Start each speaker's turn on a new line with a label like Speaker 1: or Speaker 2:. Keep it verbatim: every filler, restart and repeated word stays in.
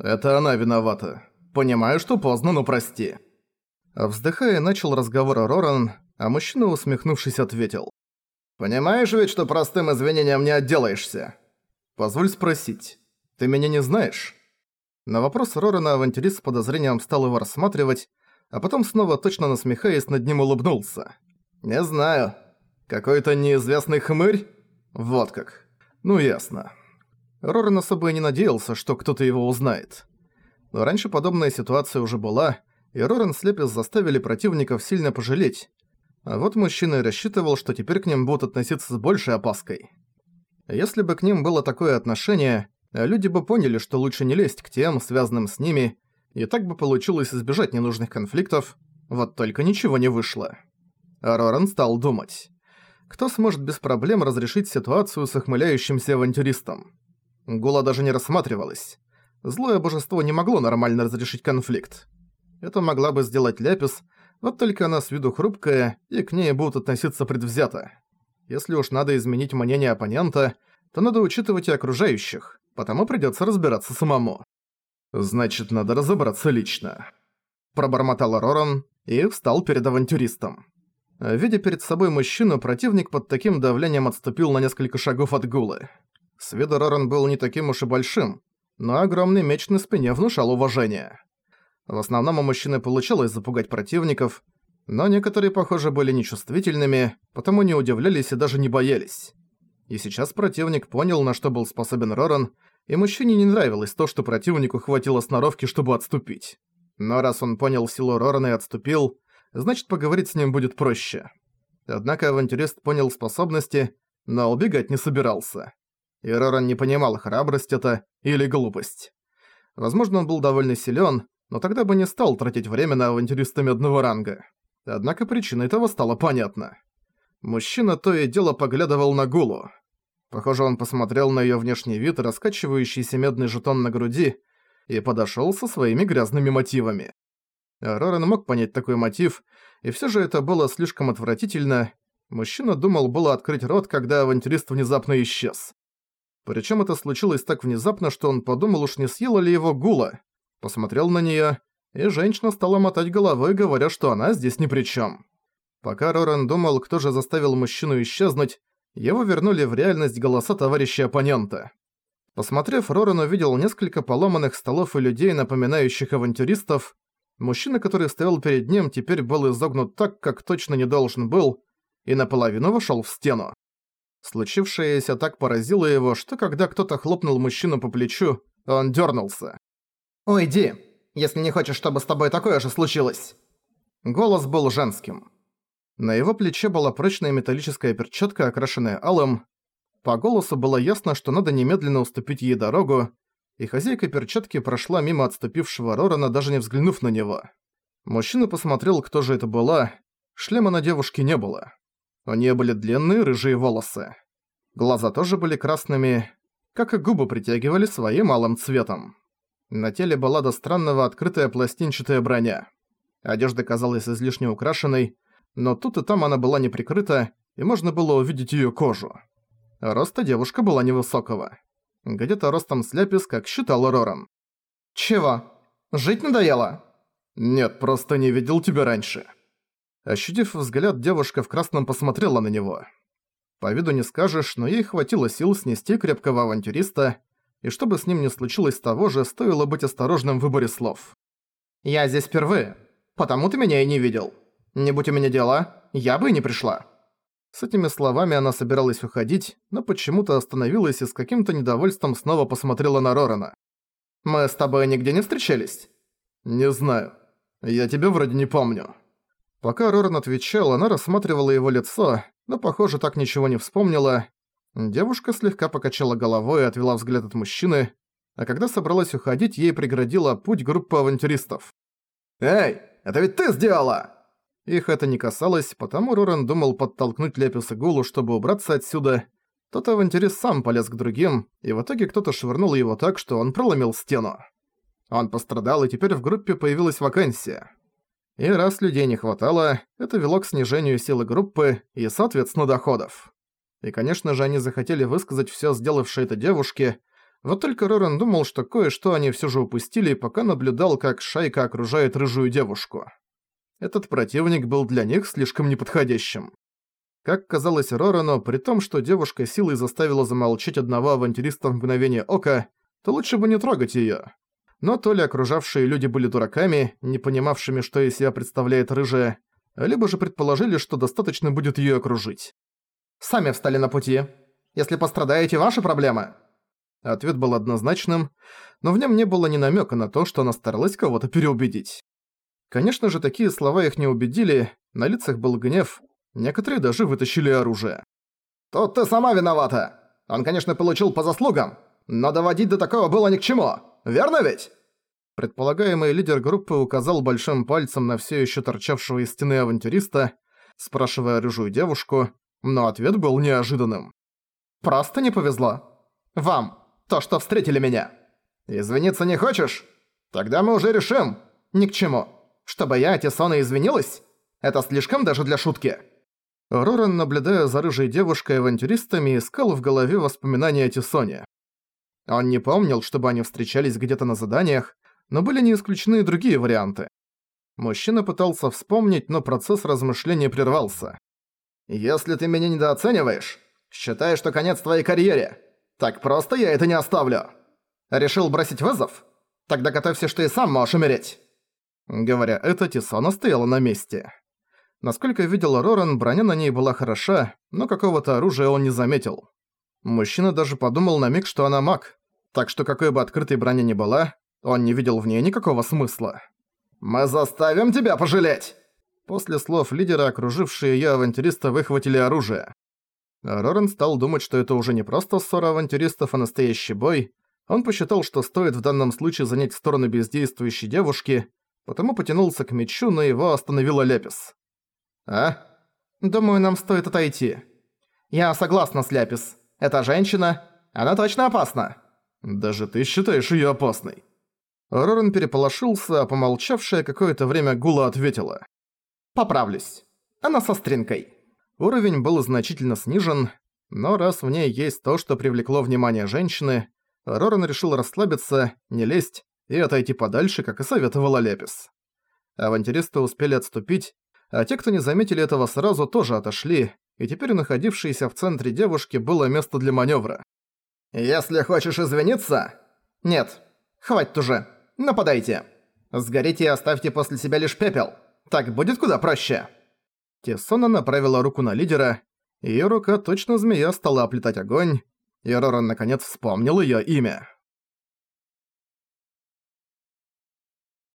Speaker 1: Это она виновата. Понимаю, что поздно, но прости. Вздыхая, начал разговор Роран, а мужчина, усмехнувшись, ответил. Понимаешь ведь, что простым извинением не отделаешься? Позволь спросить, ты меня не знаешь? На вопрос Рорана авантюрист с подозрением стал его рассматривать, а потом снова точно насмехаясь над ним улыбнулся. «Не знаю. Какой-то неизвестный хмырь? Вот как. Ну ясно». Роран особо и не надеялся, что кто-то его узнает. Но раньше подобная ситуация уже была, и Роран с Лепис заставили противников сильно пожалеть. А вот мужчина и рассчитывал, что теперь к ним будут относиться с большей опаской. Если бы к ним было такое отношение, люди бы поняли, что лучше не лезть к тем, связанным с ними, и так бы получилось избежать ненужных конфликтов, вот только ничего не вышло. А Роран стал думать. Кто сможет без проблем разрешить ситуацию с охмыляющимся авантюристом? Гула даже не рассматривалась. Злое божество не могло нормально разрешить конфликт. Это могла бы сделать Ляпис, вот только она с виду хрупкая, и к ней будут относиться предвзято. Если уж надо изменить мнение оппонента, то надо учитывать и окружающих, потому придётся разбираться самому. «Значит, надо разобраться лично», – пробормотал Роран и встал перед авантюристом. Видя перед собой мужчину, противник под таким давлением отступил на несколько шагов от Гулы. С виду Роран был не таким уж и большим, но огромный меч на спине внушал уважение. В основном у мужчины получалось запугать противников, но некоторые, похоже, были нечувствительными, потому не удивлялись и даже не боялись. И сейчас противник понял, на что был способен Роран, и мужчине не нравилось то, что противнику хватило сноровки, чтобы отступить. Но раз он понял силу Рорана и отступил, значит, поговорить с ним будет проще. Однако авантюрист понял способности, но убегать не собирался. И Роран не понимал, храбрость это или глупость. Возможно, он был довольно силен, но тогда бы не стал тратить время на авантюриста медного ранга. Однако причина этого стала понятна. Мужчина то и дело поглядывал на Гулу. Похоже, он посмотрел на её внешний вид и раскачивающийся медный жетон на груди и подошёл со своими грязными мотивами. Роран мог понять такой мотив, и всё же это было слишком отвратительно. Мужчина думал было открыть рот, когда авантюрист внезапно исчез. Причём это случилось так внезапно, что он подумал, уж не съела ли его Гула. Посмотрел на неё, и женщина стала мотать головой, говоря, что она здесь ни при чём. Пока Роран думал, кто же заставил мужчину исчезнуть, его вернули в реальность голоса товарища оппонента. Посмотрев, Роран увидел несколько поломанных столов и людей, напоминающих авантюристов. Мужчина, который стоял перед ним, теперь был изогнут так, как точно не должен был, и наполовину вошёл в стену. Случившееся так поразило его, что когда кто-то хлопнул мужчину по плечу, он дёрнулся. «Уйди, если не хочешь, чтобы с тобой такое же случилось!» Голос был женским. На его плече была прочная металлическая перчатка, окрашенная алым. По голосу было ясно, что надо немедленно уступить ей дорогу, и хозяйка перчатки прошла мимо отступившего Рорана, даже не взглянув на него. Мужчина посмотрел, кто же это была. Шлема на девушке не было. У неё были длинные рыжие волосы. Глаза тоже были красными, как и губы притягивали своим алым цветом. На теле была до странного открытая пластинчатая броня. Одежда казалась излишне украшенной, но тут и там она была не прикрыта, и можно было увидеть её кожу. Роста девушка была невысокого. Где-то ростом с Ляпис, как считал Роран. «Чего? Жить надоело?» «Нет, просто не видел тебя раньше». Ощутив взгляд, девушка в красном посмотрела на него. По виду не скажешь, но ей хватило сил снести крепкого авантюриста, и чтобы с ним не случилось того же, стоило быть осторожным в выборе слов. «Я здесь впервые, потому ты меня и не видел. Не будь у меня дела, я бы и не пришла». С этими словами она собиралась уходить, но почему-то остановилась и с каким-то недовольством снова посмотрела на Рорана. «Мы с тобой нигде не встречались?» «Не знаю. Я тебя вроде не помню». Пока Роран отвечал, она рассматривала его лицо, но, похоже, так ничего не вспомнила. Девушка слегка покачала головой и отвела взгляд от мужчины, а когда собралась уходить, ей преградила путь группа авантюристов. «Эй, это ведь ты сделала!» Их это не касалось, потому Роран думал подтолкнуть Ляпис и Гулу, чтобы убраться отсюда. Тот авантюрист сам полез к другим, и в итоге кто-то швырнул его так, что он проломил стену. Он пострадал, и теперь в группе появилась вакансия. И раз людей не хватало, это вело к снижению силы группы и, соответственно, доходов. И, конечно же, они захотели высказать всё сделавшей это девушке, Вот только Роран думал, что кое-что они всё же упустили, пока наблюдал, как шайка окружает рыжую девушку. Этот противник был для них слишком неподходящим. Как казалось Рорану, при том, что девушка силой заставила замолчать одного авантюриста в мгновение ока, то лучше бы не трогать её. Но то ли окружавшие люди были дураками, не понимавшими, что из себя представляет рыжая, либо же предположили, что достаточно будет её окружить. «Сами встали на пути. Если пострадаете, ваши проблемы». Ответ был однозначным, но в нем не было ни намека на то, что она старалась кого-то переубедить. Конечно же, такие слова их не убедили, на лицах был гнев, некоторые даже вытащили оружие. «Тут ты сама виновата. Он, конечно, получил по заслугам, но доводить до такого было ни к чему. Верно ведь?» Предполагаемый лидер группы указал большим пальцем на все еще торчавшего из стены авантюриста, спрашивая рыжую девушку, но ответ был неожиданным. «Просто не повезло. Вам, то, что встретили меня. Извиниться не хочешь? Тогда мы уже решим. Ни к чему. Чтобы я, Тисона, извинилась? Это слишком даже для шутки». Роран, наблюдая за рыжей девушкой-авантюристами, искал в голове воспоминания о Тисоне. Он не помнил, чтобы они встречались где-то на заданиях, но были не исключены и другие варианты. Мужчина пытался вспомнить, но процесс размышления прервался. «Если ты меня недооцениваешь, считай, что конец твоей карьере. Так просто я это не оставлю. Решил бросить вызов? Тогда готовься, что и сам можешь умереть». Говоря это, Тисона стояла на месте. Насколько видел Роран, броня на ней была хороша, но какого-то оружия он не заметил. Мужчина даже подумал на миг, что она маг, так что какой бы открытой броня ни была, он не видел в ней никакого смысла. «Мы заставим тебя пожалеть!» После слов лидера, окружившие её авантюристы выхватили оружие. Роран стал думать, что это уже не просто ссора авантюристов, а настоящий бой. Он посчитал, что стоит в данном случае занять сторону бездействующей девушки, потому потянулся к мечу, но его остановила Ляпис. «А? Думаю, нам стоит отойти». «Я согласна с Ляпис. Эта женщина, она точно опасна». «Даже ты считаешь её опасной?» Роран переполошился, а помолчавшая какое-то время Гула ответила. «Поправлюсь. Она со стринкой». Уровень был значительно снижен, но раз в ней есть то, что привлекло внимание женщины, Роран решил расслабиться, не лезть и отойти подальше, как и советовала Ляпис. Авантюристы успели отступить, а те, кто не заметили этого сразу, тоже отошли, и теперь у находившейся в центре девушки было место для маневра. «Если хочешь извиниться...» «Нет, хватит уже. Нападайте. Сгорите и оставьте после себя лишь пепел. Так будет куда проще». Тисона направила руку на лидера, её рука точно змея стала оплетать огонь, и Роран наконец вспомнил её имя.